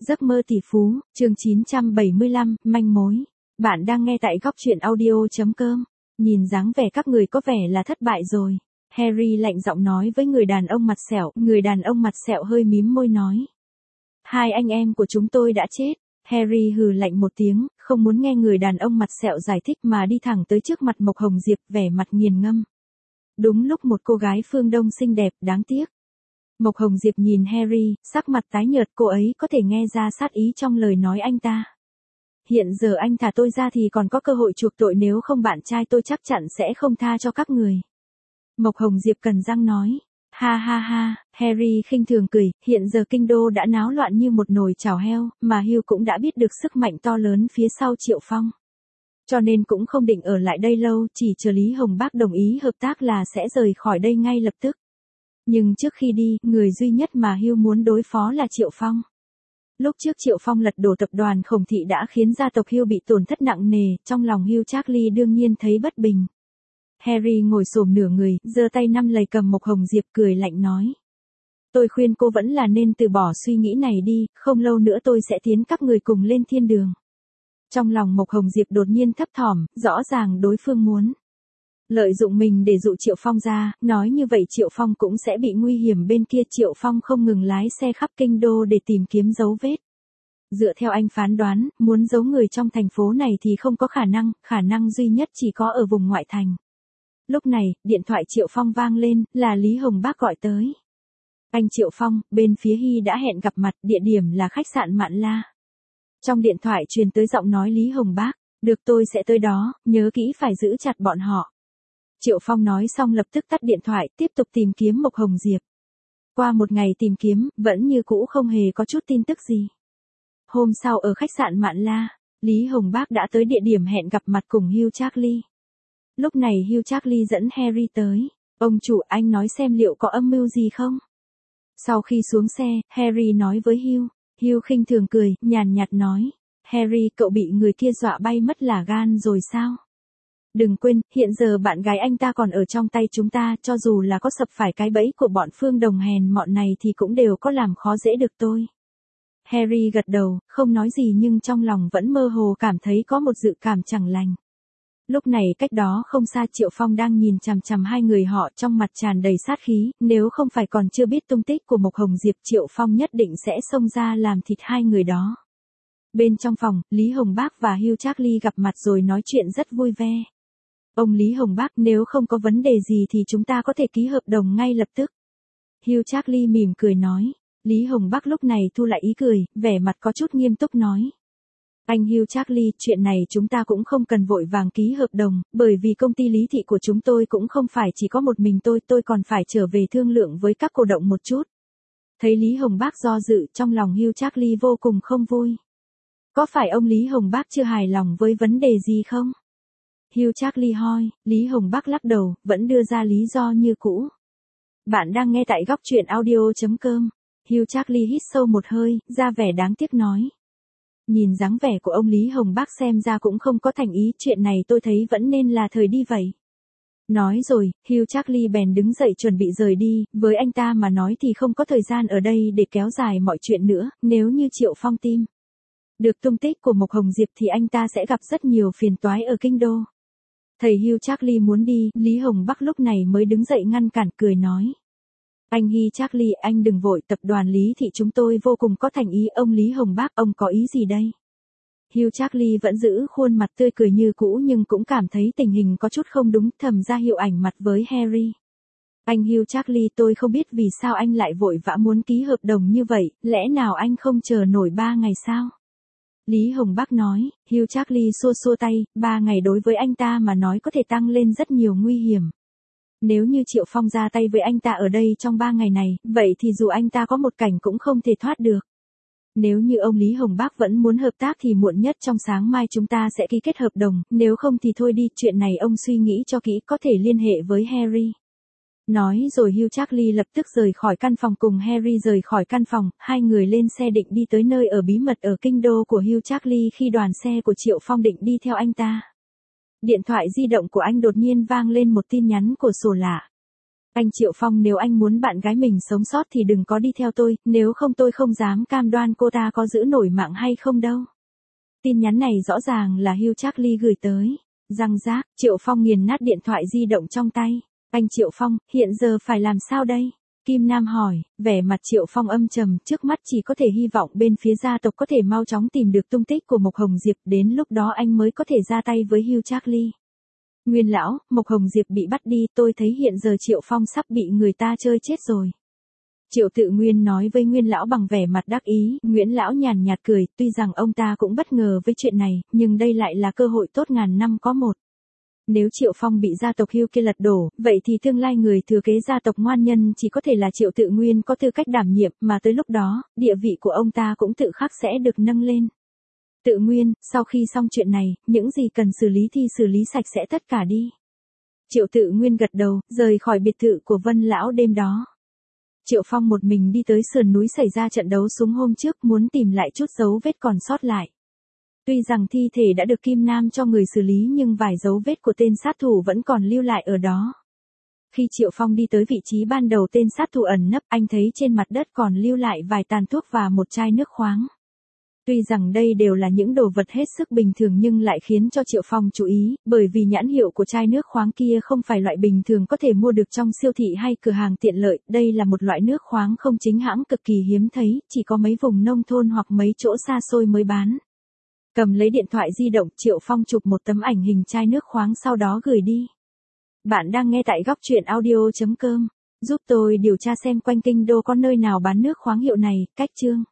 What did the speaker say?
Giấc mơ tỷ phú, chương 975, manh mối. Bạn đang nghe tại góc truyện audio.com. Nhìn dáng vẻ các người có vẻ là thất bại rồi. Harry lạnh giọng nói với người đàn ông mặt sẹo. Người đàn ông mặt sẹo hơi mím môi nói. Hai anh em của chúng tôi đã chết. Harry hừ lạnh một tiếng, không muốn nghe người đàn ông mặt sẹo giải thích mà đi thẳng tới trước mặt Mộc Hồng Diệp, vẻ mặt nghiền ngâm. Đúng lúc một cô gái phương Đông xinh đẹp, đáng tiếc. Mộc Hồng Diệp nhìn Harry, sắc mặt tái nhợt, cô ấy có thể nghe ra sát ý trong lời nói anh ta. Hiện giờ anh thả tôi ra thì còn có cơ hội chuộc tội, nếu không bạn trai tôi chắc chắn sẽ không tha cho các người. Mộc Hồng Diệp cắn răng nói. Ha ha ha, Harry khinh thường cười, hiện giờ kinh đô đã náo loạn như một nồi chảo heo, mà Hugh cũng đã biết được sức mạnh to lớn phía sau Triệu Phong. Cho nên cũng không định ở lại đây lâu, chỉ chờ Lý Hồng Bác đồng ý hợp tác là sẽ rời khỏi đây ngay lập tức. Nhưng trước khi đi, người duy nhất mà Hugh muốn đối phó là Triệu Phong. Lúc trước Triệu Phong lật đổ tập đoàn Khổng Thị đã khiến gia tộc Hugh bị tổn thất nặng nề, trong lòng Hugh Charlie đương nhiên thấy bất bình. Harry ngồi xổm nửa người, giơ tay nắm lấy cầm Mộc Hồng Diệp, cười lạnh nói. Tôi khuyên cô vẫn là nên từ bỏ suy nghĩ này đi, không lâu nữa tôi sẽ tiến các người cùng lên thiên đường. Trong lòng Mộc Hồng Diệp đột nhiên thấp thỏm, rõ ràng đối phương muốn lợi dụng mình để dụ Triệu Phong ra, nói như vậy Triệu Phong cũng sẽ bị nguy hiểm. Bên kia Triệu Phong không ngừng lái xe khắp kinh đô để tìm kiếm dấu vết. Dựa theo anh phán đoán, muốn giấu người trong thành phố này thì không có khả năng duy nhất chỉ có ở vùng ngoại thành. Lúc này, điện thoại Triệu Phong vang lên, là Lý Hồng Bác gọi tới. Anh Triệu Phong, bên phía Hy đã hẹn gặp mặt, địa điểm là khách sạn Mạn La. Trong điện thoại truyền tới giọng nói Lý Hồng Bác, được tôi sẽ tới đó, nhớ kỹ phải giữ chặt bọn họ. Triệu Phong nói xong lập tức tắt điện thoại, tiếp tục tìm kiếm Mộc Hồng Diệp. Qua một ngày tìm kiếm, vẫn như cũ không hề có chút tin tức gì. Hôm sau ở khách sạn Mạn La, Lý Hồng Bác đã tới địa điểm hẹn gặp mặt cùng Hugh Charlie. Lúc này Hugh Charlie dẫn Harry tới. Ông chủ, anh nói xem liệu có âm mưu gì không? Sau khi xuống xe, Harry nói với Hugh. Hugh khinh thường cười, nhàn nhạt nói. Harry, cậu bị người kia dọa bay mất là gan rồi sao? Đừng quên, hiện giờ bạn gái anh ta còn ở trong tay chúng ta, cho dù là có sập phải cái bẫy của bọn Phương Đồng hèn mọn này thì cũng đều có làm khó dễ được tôi. Harry gật đầu, không nói gì nhưng trong lòng vẫn mơ hồ cảm thấy có một dự cảm chẳng lành. Lúc này cách đó không xa Triệu Phong đang nhìn chằm chằm hai người họ, trong mặt tràn đầy sát khí, nếu không phải còn chưa biết tung tích của Mộc Hồng Diệp, Triệu Phong nhất định sẽ xông ra làm thịt hai người đó. Bên trong phòng, Lý Hồng Bác và Hugh Charlie gặp mặt rồi nói chuyện rất vui vẻ. Ông Lý Hồng Bác, nếu không có vấn đề gì thì chúng ta có thể ký hợp đồng ngay lập tức. Hugh Charlie mỉm cười nói. Lý Hồng Bác lúc này thu lại ý cười, vẻ mặt có chút nghiêm túc nói. Anh Hugh Charlie, chuyện này chúng ta cũng không cần vội vàng ký hợp đồng, bởi vì công ty Lý Thị của chúng tôi cũng không phải chỉ có một mình tôi còn phải trở về thương lượng với các cổ động một chút. Thấy Lý Hồng Bác do dự, trong lòng Hugh Charlie vô cùng không vui. Có phải ông Lý Hồng Bác chưa hài lòng với vấn đề gì không? Hugh Charlie hỏi. Lý Hồng Bác lắc đầu, vẫn đưa ra lý do như cũ. Bạn đang nghe tại góc truyện audio.com. Hugh Charlie hít sâu một hơi, ra vẻ đáng tiếc nói. Nhìn dáng vẻ của ông Lý Hồng Bác xem ra cũng không có thành ý, chuyện này tôi thấy vẫn nên là thời đi vậy. Nói rồi, Hugh Charlie bèn đứng dậy chuẩn bị rời đi, với anh ta mà nói thì không có thời gian ở đây để kéo dài mọi chuyện nữa, nếu như Triệu Phong tìm được tung tích của Mộc Hồng Diệp thì anh ta sẽ gặp rất nhiều phiền toái ở kinh đô. Thầy Hugh Charlie muốn đi, Lý Hồng Bác lúc này mới đứng dậy ngăn cản, cười nói. Anh Hugh Charlie, anh đừng vội, tập đoàn Lý Thị chúng tôi vô cùng có thành ý. Ông Lý Hồng Bác, ông có ý gì đây? Hugh Charlie vẫn giữ khuôn mặt tươi cười như cũ nhưng cũng cảm thấy tình hình có chút không đúng, thầm ra hiệu ảnh mặt với Harry. Anh Hugh Charlie, tôi không biết vì sao anh lại vội vã muốn ký hợp đồng như vậy, lẽ nào anh không chờ nổi 3 ngày sao? Lý Hồng Bác nói. Hugh Charlie xua xua tay, 3 ngày đối với anh ta mà nói có thể tăng lên rất nhiều nguy hiểm. Nếu như Triệu Phong ra tay với anh ta ở đây trong 3 ngày này, vậy thì dù anh ta có một cảnh cũng không thể thoát được. Nếu như ông Lý Hồng Bác vẫn muốn hợp tác thì muộn nhất trong sáng mai chúng ta sẽ ký kết hợp đồng, nếu không thì thôi đi, chuyện này ông suy nghĩ cho kỹ, có thể liên hệ với Harry. Nói rồi Hugh Charlie lập tức rời khỏi căn phòng, cùng Harry rời khỏi căn phòng, hai người lên xe định đi tới nơi ở bí mật ở kinh đô của Hugh Charlie khi đoàn xe của Triệu Phong định đi theo anh ta. Điện thoại di động của anh đột nhiên vang lên một tin nhắn của sổ lạ. Anh Triệu Phong, nếu anh muốn bạn gái mình sống sót thì đừng có đi theo tôi, nếu không tôi không dám cam đoan cô ta có giữ nổi mạng hay không đâu. Tin nhắn này rõ ràng là Hugh Charlie gửi tới. Răng rác, Triệu Phong nghiền nát điện thoại di động trong tay. Anh Triệu Phong, hiện giờ phải làm sao đây? Kim Nam hỏi, vẻ mặt Triệu Phong âm trầm, trước mắt chỉ có thể hy vọng bên phía gia tộc có thể mau chóng tìm được tung tích của Mộc Hồng Diệp, đến lúc đó anh mới có thể ra tay với Hugh Charlie. Nguyên lão, Mộc Hồng Diệp bị bắt đi, tôi thấy hiện giờ Triệu Phong sắp bị người ta chơi chết rồi. Triệu Tự Nguyên nói với Nguyên lão bằng vẻ mặt đắc ý, Nguyễn lão nhàn nhạt cười, tuy rằng ông ta cũng bất ngờ với chuyện này, nhưng đây lại là cơ hội tốt ngàn năm có một. Nếu Triệu Phong bị gia tộc Hugh kia lật đổ, vậy thì tương lai người thừa kế gia tộc Ngoan Nhân chỉ có thể là Triệu Tự Nguyên có tư cách đảm nhiệm, mà tới lúc đó, địa vị của ông ta cũng tự khắc sẽ được nâng lên. Tự Nguyên, sau khi xong chuyện này, những gì cần xử lý thì xử lý sạch sẽ tất cả đi. Triệu Tự Nguyên gật đầu, rời khỏi biệt thự của Vân lão đêm đó. Triệu Phong một mình đi tới sườn núi xảy ra trận đấu súng hôm trước, muốn tìm lại chút dấu vết còn sót lại. Tuy rằng thi thể đã được Kim Nam cho người xử lý nhưng vài dấu vết của tên sát thủ vẫn còn lưu lại ở đó. Khi Triệu Phong đi tới vị trí ban đầu tên sát thủ ẩn nấp, anh thấy trên mặt đất còn lưu lại vài tàn thuốc và một chai nước khoáng. Tuy rằng đây đều là những đồ vật hết sức bình thường nhưng lại khiến cho Triệu Phong chú ý, bởi vì nhãn hiệu của chai nước khoáng kia không phải loại bình thường có thể mua được trong siêu thị hay cửa hàng tiện lợi, đây là một loại nước khoáng không chính hãng cực kỳ hiếm thấy, chỉ có mấy vùng nông thôn hoặc mấy chỗ xa xôi mới bán. Cầm lấy điện thoại di động, Triệu Phong chụp một tấm ảnh hình chai nước khoáng sau đó gửi đi. Bạn đang nghe tại góc truyện audio.com. Giúp tôi điều tra xem quanh kinh đô có nơi nào bán nước khoáng hiệu này, cách chương.